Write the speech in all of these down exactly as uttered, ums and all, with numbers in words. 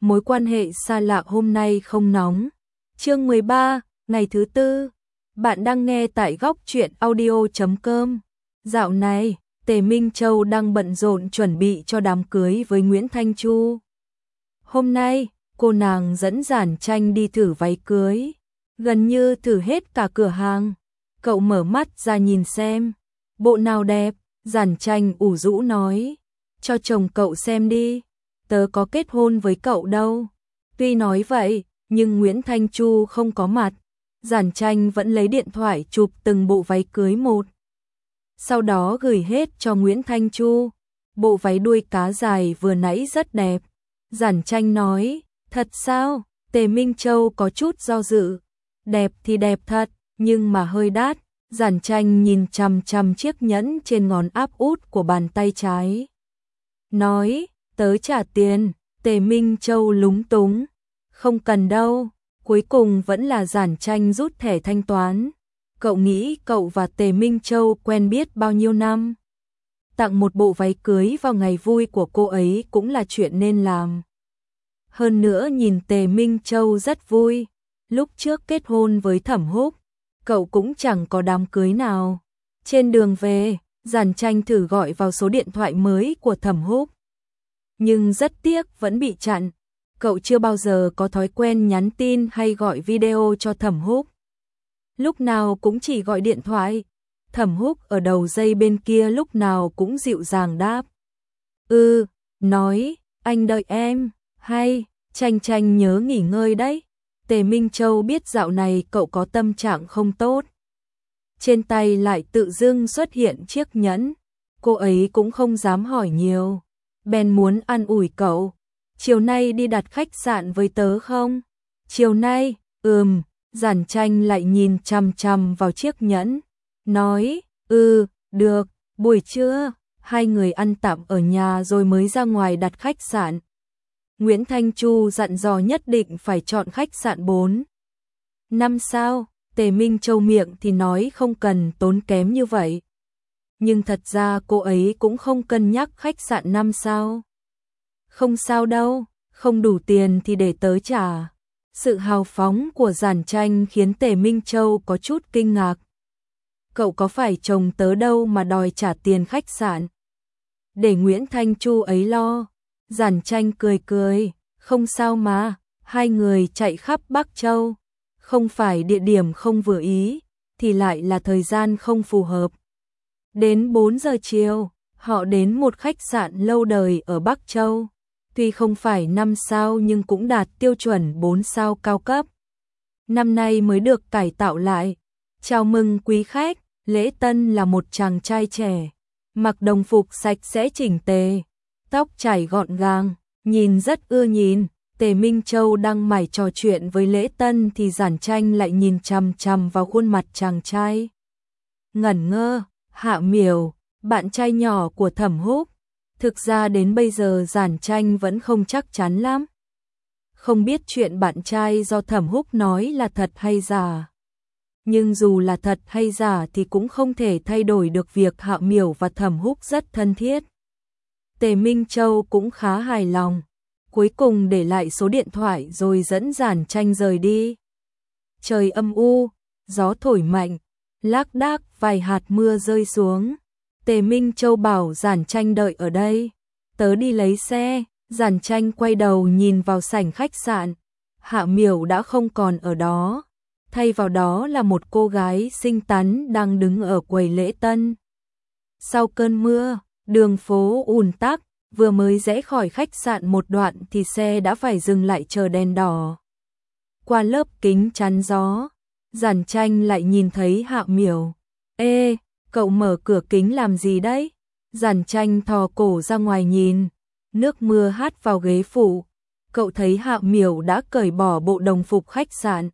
mối quan hệ xa lạ hôm nay không nóng. Chương mười ba, ngày thứ tư. Bạn đang nghe tại góc truyện audio chấm com. Dạo này, Tề Minh Châu đang bận rộn chuẩn bị cho đám cưới với Nguyễn Thanh Chu. Hôm nay, cô nàng dẫn Giản Tranh đi thử váy cưới, gần như thử hết cả cửa hàng. Cậu mở mắt ra nhìn xem, bộ nào đẹp, Giản Tranh ủ rũ nói, cho chồng cậu xem đi, tớ có kết hôn với cậu đâu. Tuy nói vậy, nhưng Nguyễn Thanh Chu không có mặt, Giản Tranh vẫn lấy điện thoại chụp từng bộ váy cưới một. Sau đó gửi hết cho Nguyễn Thanh Chu. Bộ váy đuôi cá dài vừa nãy rất đẹp. Giản Tranh nói, thật sao? Tề Minh Châu có chút do dự. Đẹp thì đẹp thật, nhưng mà hơi đắt. Giản Tranh nhìn chằm chằm chiếc nhẫn trên ngón áp út của bàn tay trái. Nói, tớ trả tiền. Tề Minh Châu lúng túng. Không cần đâu. Cuối cùng vẫn là Giản Tranh rút thẻ thanh toán. Cậu nghĩ cậu và Tề Minh Châu quen biết bao nhiêu năm? Tặng một bộ váy cưới vào ngày vui của cô ấy cũng là chuyện nên làm. Hơn nữa nhìn Tề Minh Châu rất vui. Lúc trước kết hôn với Thẩm Húc, cậu cũng chẳng có đám cưới nào. Trên đường về, Giản Tranh thử gọi vào số điện thoại mới của Thẩm Húc. Nhưng rất tiếc vẫn bị chặn. Cậu chưa bao giờ có thói quen nhắn tin hay gọi video cho Thẩm Húc. Lúc nào cũng chỉ gọi điện thoại. Thẩm Húc ở đầu dây bên kia lúc nào cũng dịu dàng đáp. Ừ, nói, anh đợi em, hay, Tranh Tranh nhớ nghỉ ngơi đấy. Tề Minh Châu biết dạo này cậu có tâm trạng không tốt. Trên tay lại tự dưng xuất hiện chiếc nhẫn. Cô ấy cũng không dám hỏi nhiều. Bèn muốn an ủi cậu. Chiều nay đi đặt khách sạn với tớ không? Chiều nay, ừm. Giản Tranh lại nhìn chằm chằm vào chiếc nhẫn. Nói, ừ, được, buổi trưa, hai người ăn tạm ở nhà rồi mới ra ngoài đặt khách sạn. Nguyễn Thanh Chu dặn dò nhất định phải chọn khách sạn bốn năm sao, Tề Minh Châu miệng thì nói không cần tốn kém như vậy. Nhưng thật ra cô ấy cũng không cân nhắc khách sạn năm sao. Không sao đâu, không đủ tiền thì để tớ trả. Sự hào phóng của Giản Tranh khiến Tề Minh Châu có chút kinh ngạc. Cậu có phải chồng tớ đâu mà đòi trả tiền khách sạn? Để Nguyễn Thanh Chu ấy lo. Giản Tranh cười cười, không sao mà, hai người chạy khắp Bắc Châu. Không phải địa điểm không vừa ý, thì lại là thời gian không phù hợp. Đến bốn giờ chiều, họ đến một khách sạn lâu đời ở Bắc Châu. Tuy không phải năm sao nhưng cũng đạt tiêu chuẩn bốn sao cao cấp. Năm nay mới được cải tạo lại. Chào mừng quý khách, lễ tân là một chàng trai trẻ. Mặc đồng phục sạch sẽ chỉnh tề, tóc chải gọn gàng, nhìn rất ưa nhìn. Tề Minh Châu đang mải trò chuyện với lễ tân thì Giản Tranh lại nhìn chằm chằm vào khuôn mặt chàng trai. Ngẩn ngơ, Hạ Miểu, bạn trai nhỏ của Thẩm Húc. Thực ra đến bây giờ Giản Tranh vẫn không chắc chắn lắm. Không biết chuyện bạn trai do Thẩm Húc nói là thật hay giả. Nhưng dù là thật hay giả thì cũng không thể thay đổi được việc Hạ Miểu và Thẩm Húc rất thân thiết. Tề Minh Châu cũng khá hài lòng. Cuối cùng để lại số điện thoại rồi dẫn Giản Tranh rời đi. Trời âm u, gió thổi mạnh, lác đác vài hạt mưa rơi xuống. Tề Minh Châu bảo Giản Tranh đợi ở đây. Tớ đi lấy xe. Giản Tranh quay đầu nhìn vào sảnh khách sạn. Hạ Miểu đã không còn ở đó. Thay vào đó là một cô gái xinh xắn đang đứng ở quầy lễ tân. Sau cơn mưa, đường phố ùn tắc. Vừa mới rẽ khỏi khách sạn một đoạn thì xe đã phải dừng lại chờ đèn đỏ. Qua lớp kính chắn gió, Giản Tranh lại nhìn thấy Hạ Miểu. Ê, cậu mở cửa kính làm gì đấy? Giản Tranh thò cổ ra ngoài nhìn, nước mưa hát vào ghế phụ. Cậu thấy Hạ Miểu đã cởi bỏ bộ đồng phục khách sạn,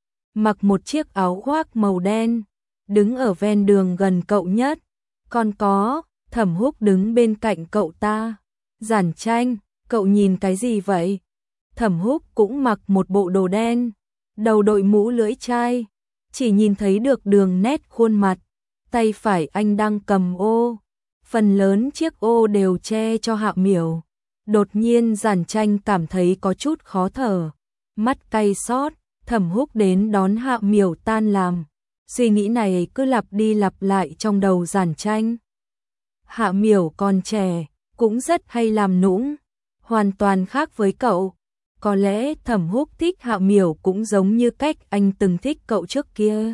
mặc một chiếc áo khoác màu đen, đứng ở ven đường gần cậu nhất. Còn có, Thẩm Húc đứng bên cạnh cậu ta. Giản Tranh, cậu nhìn cái gì vậy? Thẩm Húc cũng mặc một bộ đồ đen, đầu đội mũ lưỡi chai, chỉ nhìn thấy được đường nét khuôn mặt. Tay phải anh đang cầm ô, phần lớn chiếc ô đều che cho Hạ Miểu. Đột nhiên Giản Tranh cảm thấy có chút khó thở, mắt cay xót. Thẩm Húc đến đón Hạ Miểu tan làm. Suy nghĩ này cứ lặp đi lặp lại trong đầu Giản Tranh. Hạ Miểu còn trẻ, cũng rất hay làm nũng, hoàn toàn khác với cậu. Có lẽ Thẩm Húc thích Hạ Miểu cũng giống như cách anh từng thích cậu trước kia.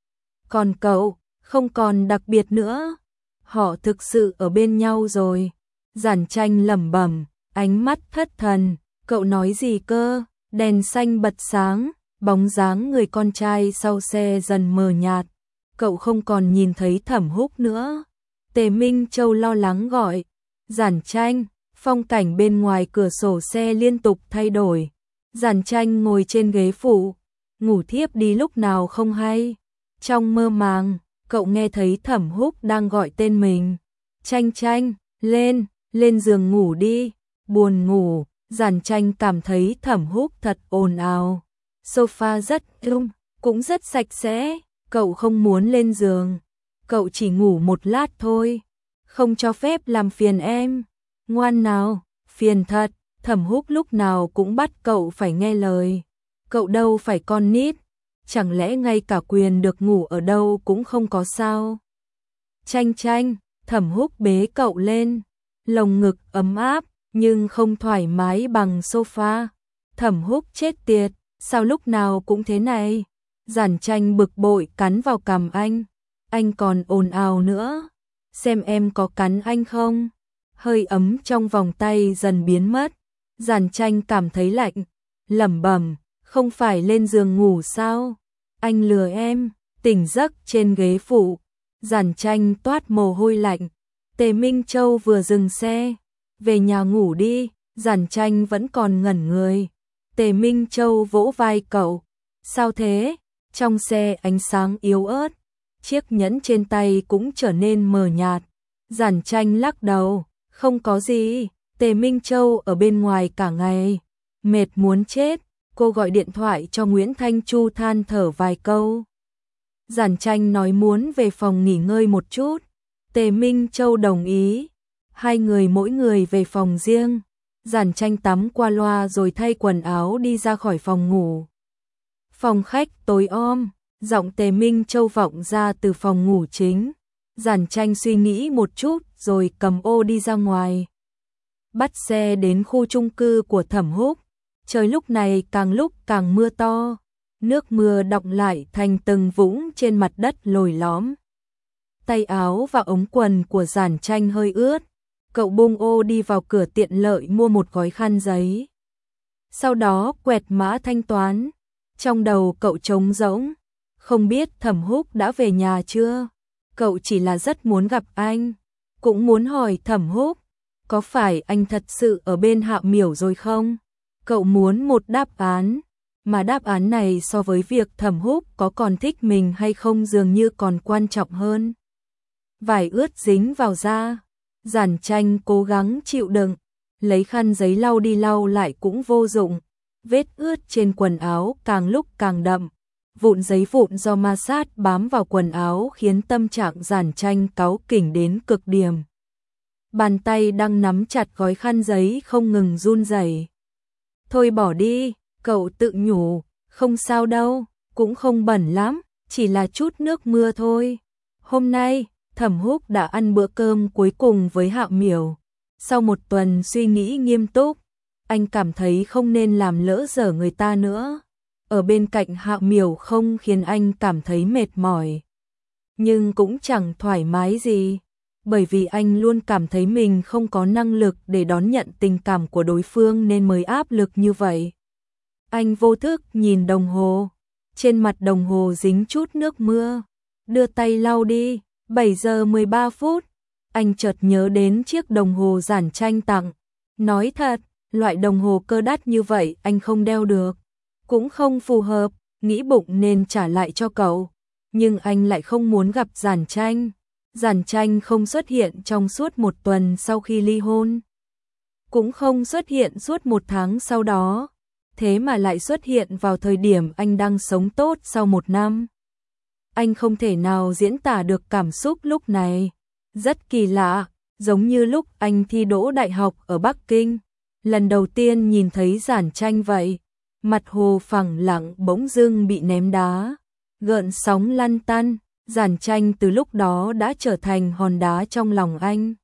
Còn cậu, không còn đặc biệt nữa. Họ thực sự ở bên nhau rồi. Giản Tranh lẩm bẩm, ánh mắt thất thần. Cậu nói gì cơ? Đèn xanh bật sáng, bóng dáng người con trai sau xe dần mờ nhạt. Cậu không còn nhìn thấy Thẩm Húc nữa. Tề Minh Châu lo lắng gọi. Giản Tranh, phong cảnh bên ngoài cửa sổ xe liên tục thay đổi. Giản Tranh ngồi trên ghế phụ, ngủ thiếp đi lúc nào không hay. Trong mơ màng, cậu nghe thấy Thẩm Húc đang gọi tên mình. Tranh Tranh, lên, lên giường ngủ đi. Buồn ngủ, Giản Tranh cảm thấy Thẩm Húc thật ồn ào. Sofa rất êm, cũng rất sạch sẽ. Cậu không muốn lên giường. Cậu chỉ ngủ một lát thôi. Không cho phép làm phiền em. Ngoan nào, phiền thật. Thẩm Húc lúc nào cũng bắt cậu phải nghe lời. Cậu đâu phải con nít. Chẳng lẽ ngay cả quyền được ngủ ở đâu cũng không có sao? Tranh Tranh, Thẩm Húc bế cậu lên. Lồng ngực ấm áp, nhưng không thoải mái bằng sofa. Thẩm Húc chết tiệt, sao lúc nào cũng thế này? Giản Tranh bực bội cắn vào cằm anh. Anh còn ồn ào nữa. Xem em có cắn anh không? Hơi ấm trong vòng tay dần biến mất. Giản Tranh cảm thấy lạnh. Lẩm bẩm, không phải lên giường ngủ sao? Anh lừa em. Tỉnh giấc trên ghế phụ. Giản Tranh toát mồ hôi lạnh. Tề Minh Châu vừa dừng xe. Về nhà ngủ đi. Giản Tranh vẫn còn ngẩn người. Tề Minh Châu vỗ vai cậu. Sao thế? Trong xe ánh sáng yếu ớt. Chiếc nhẫn trên tay cũng trở nên mờ nhạt. Giản Tranh lắc đầu. Không có gì. Tề Minh Châu ở bên ngoài cả ngày. Mệt muốn chết. Cô gọi điện thoại cho Nguyễn Thanh Chu than thở vài câu. Giản Tranh nói muốn về phòng nghỉ ngơi một chút. Tề Minh Châu đồng ý. Hai người mỗi người về phòng riêng. Giản Tranh tắm qua loa rồi thay quần áo đi ra khỏi phòng ngủ. Phòng khách tối om, giọng Tề Minh Châu vọng ra từ phòng ngủ chính. Giản Tranh suy nghĩ một chút rồi cầm ô đi ra ngoài. Bắt xe đến khu chung cư của Thẩm Húc. Trời lúc này càng lúc càng mưa to. Nước mưa đọng lại thành từng vũng trên mặt đất lồi lõm. Tay áo và ống quần của Giản Tranh hơi ướt. Cậu bung ô đi vào cửa tiện lợi mua một gói khăn giấy. Sau đó quẹt mã thanh toán. Trong đầu cậu trống rỗng. Không biết Thẩm Húc đã về nhà chưa? Cậu chỉ là rất muốn gặp anh. Cũng muốn hỏi Thẩm Húc. Có phải anh thật sự ở bên Hạ Miểu rồi không? Cậu muốn một đáp án. Mà đáp án này so với việc Thẩm Húc có còn thích mình hay không dường như còn quan trọng hơn. Vải ướt dính vào da. Giản Tranh cố gắng chịu đựng. Lấy khăn giấy lau đi lau lại cũng vô dụng. Vết ướt trên quần áo càng lúc càng đậm. Vụn giấy vụn do ma sát bám vào quần áo khiến tâm trạng Giản Tranh cáu kỉnh đến cực điểm. Bàn tay đang nắm chặt gói khăn giấy không ngừng run rẩy. Thôi bỏ đi, cậu tự nhủ, không sao đâu, cũng không bẩn lắm, chỉ là chút nước mưa thôi. Hôm nay, Thẩm Húc đã ăn bữa cơm cuối cùng với Hạ Miểu. Sau một tuần suy nghĩ nghiêm túc, anh cảm thấy không nên làm lỡ dở người ta nữa. Ở bên cạnh Hạ Miểu không khiến anh cảm thấy mệt mỏi, nhưng cũng chẳng thoải mái gì, bởi vì anh luôn cảm thấy mình không có năng lực để đón nhận tình cảm của đối phương nên mới áp lực như vậy. Anh vô thức nhìn đồng hồ, trên mặt đồng hồ dính chút nước mưa, đưa tay lau đi, bảy giờ mười ba phút. Anh chợt nhớ đến chiếc đồng hồ Giản Tranh tặng. Nói thật, loại đồng hồ cơ đắt như vậy anh không đeo được, cũng không phù hợp, nghĩ bụng nên trả lại cho cậu. Nhưng anh lại không muốn gặp Giản Tranh. Giản Tranh không xuất hiện trong suốt một tuần sau khi ly hôn, cũng không xuất hiện suốt một tháng sau đó, thế mà lại xuất hiện vào thời điểm anh đang sống tốt sau một năm. Anh không thể nào diễn tả được cảm xúc lúc này, rất kỳ lạ, giống như lúc anh thi đỗ đại học ở Bắc Kinh, lần đầu tiên nhìn thấy Giản Tranh vậy. Mặt hồ phẳng lặng bỗng dưng bị ném đá, gợn sóng lăn tăn, Giản Tranh từ lúc đó đã trở thành hòn đá trong lòng anh.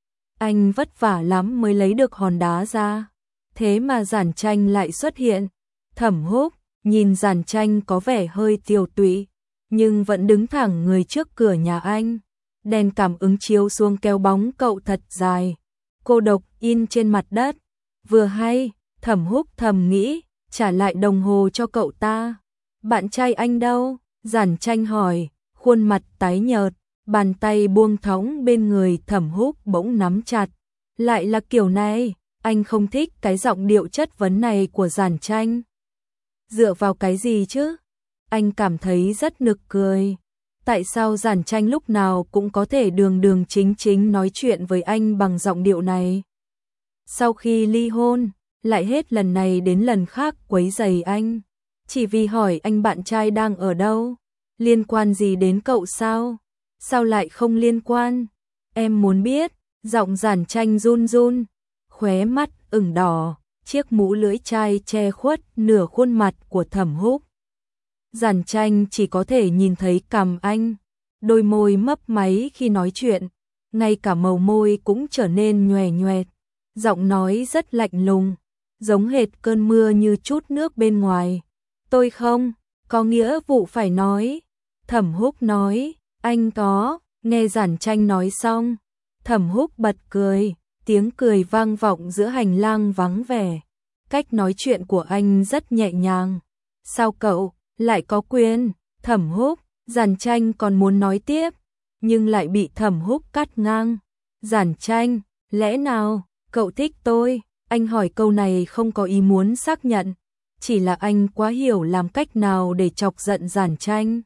Anh vất vả lắm mới lấy được hòn đá ra, thế mà Giản Tranh lại xuất hiện. Thẩm Húc nhìn Giản Tranh có vẻ hơi tiều tụy, nhưng vẫn đứng thẳng người trước cửa nhà anh. Đèn cảm ứng chiếu xuống kéo bóng cậu thật dài, cô độc in trên mặt đất. Vừa hay, Thẩm Húc thầm nghĩ, trả lại đồng hồ cho cậu ta. Bạn trai anh đâu? Giản Tranh hỏi, khuôn mặt tái nhợt, bàn tay buông thõng bên người Thẩm Húc bỗng nắm chặt. Lại là kiểu này, anh không thích cái giọng điệu chất vấn này của Giản Tranh. Dựa vào cái gì chứ? Anh cảm thấy rất nực cười. Tại sao Giản Tranh lúc nào cũng có thể đường đường chính chính nói chuyện với anh bằng giọng điệu này? Sau khi ly hôn, lại hết lần này đến lần khác quấy rầy anh, chỉ vì hỏi anh bạn trai đang ở đâu. Liên quan gì đến cậu sao? Sao lại không liên quan? Em muốn biết. Giọng Giản Tranh run run, khóe mắt ửng đỏ, chiếc mũ lưỡi chai che khuất nửa khuôn mặt của Thẩm Húc. Giản Tranh chỉ có thể nhìn thấy cằm anh, đôi môi mấp máy khi nói chuyện, ngay cả màu môi cũng trở nên nhòe nhòe. Giọng nói rất lạnh lùng, giống hệt cơn mưa như chút nước bên ngoài. Tôi không có nghĩa vụ phải nói. Thẩm Húc nói, anh có. Nghe Giản Tranh nói xong, Thẩm Húc bật cười, tiếng cười vang vọng giữa hành lang vắng vẻ. Cách nói chuyện của anh rất nhẹ nhàng. Sao cậu lại có quyền? Thẩm Húc, Giản Tranh còn muốn nói tiếp, nhưng lại bị Thẩm Húc cắt ngang. Giản Tranh, lẽ nào cậu thích tôi? Anh hỏi câu này không có ý muốn xác nhận, chỉ là anh quá hiểu làm cách nào để chọc giận Giản Tranh.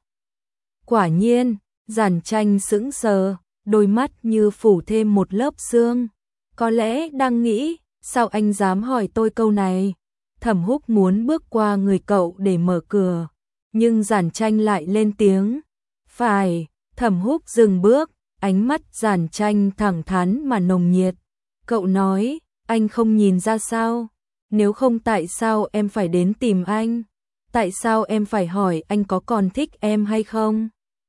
Quả nhiên, Giản Tranh sững sờ, đôi mắt như phủ thêm một lớp sương. Có lẽ đang nghĩ, sao anh dám hỏi tôi câu này? Thẩm Húc muốn bước qua người cậu để mở cửa, nhưng Giản Tranh lại lên tiếng. Phải. Thẩm Húc dừng bước, ánh mắt Giản Tranh thẳng thắn mà nồng nhiệt. Cậu nói, anh không nhìn ra sao? Nếu không tại sao em phải đến tìm anh? Tại sao em phải hỏi anh có còn thích em hay không?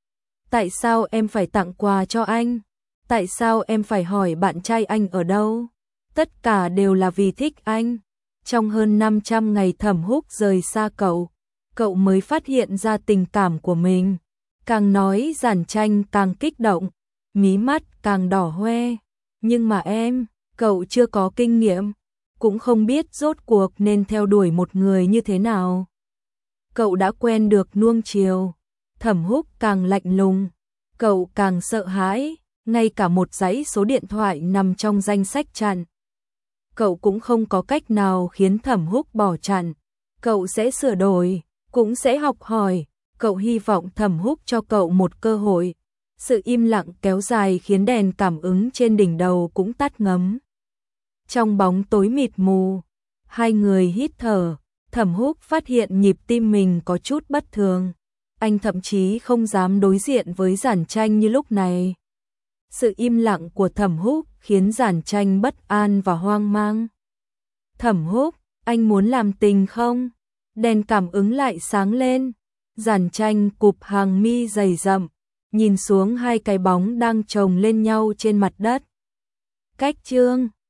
Tại sao em phải tặng quà cho anh? Tại sao em phải hỏi bạn trai anh ở đâu? Tất cả đều là vì thích anh. Trong hơn năm trăm ngày Thẩm Húc rời xa cậu, cậu mới phát hiện ra tình cảm của mình. Càng nói Giản Tranh càng kích động, mí mắt càng đỏ hoe. Nhưng mà em, cậu chưa có kinh nghiệm, cũng không biết rốt cuộc nên theo đuổi một người như thế nào. Cậu đã quen được nuông chiều. Thẩm Húc càng lạnh lùng, cậu càng sợ hãi, ngay cả một dãy số điện thoại nằm trong danh sách chặn. Cậu cũng không có cách nào khiến Thẩm Húc bỏ chặn. Cậu sẽ sửa đổi, cũng sẽ học hỏi. Cậu hy vọng Thẩm Húc cho cậu một cơ hội. Sự im lặng kéo dài khiến đèn cảm ứng trên đỉnh đầu cũng tắt ngấm. Trong bóng tối mịt mù, hai người hít thở. Thẩm Húc phát hiện nhịp tim mình có chút bất thường. Anh thậm chí không dám đối diện với Giản Tranh như lúc này. Sự im lặng của Thẩm Húc khiến Giản Tranh bất an và hoang mang. Thẩm Húc, anh muốn làm tình không? Đèn cảm ứng lại sáng lên. Giản Tranh cụp hàng mi dày rậm, nhìn xuống hai cái bóng đang chồng lên nhau trên mặt đất. Cách chương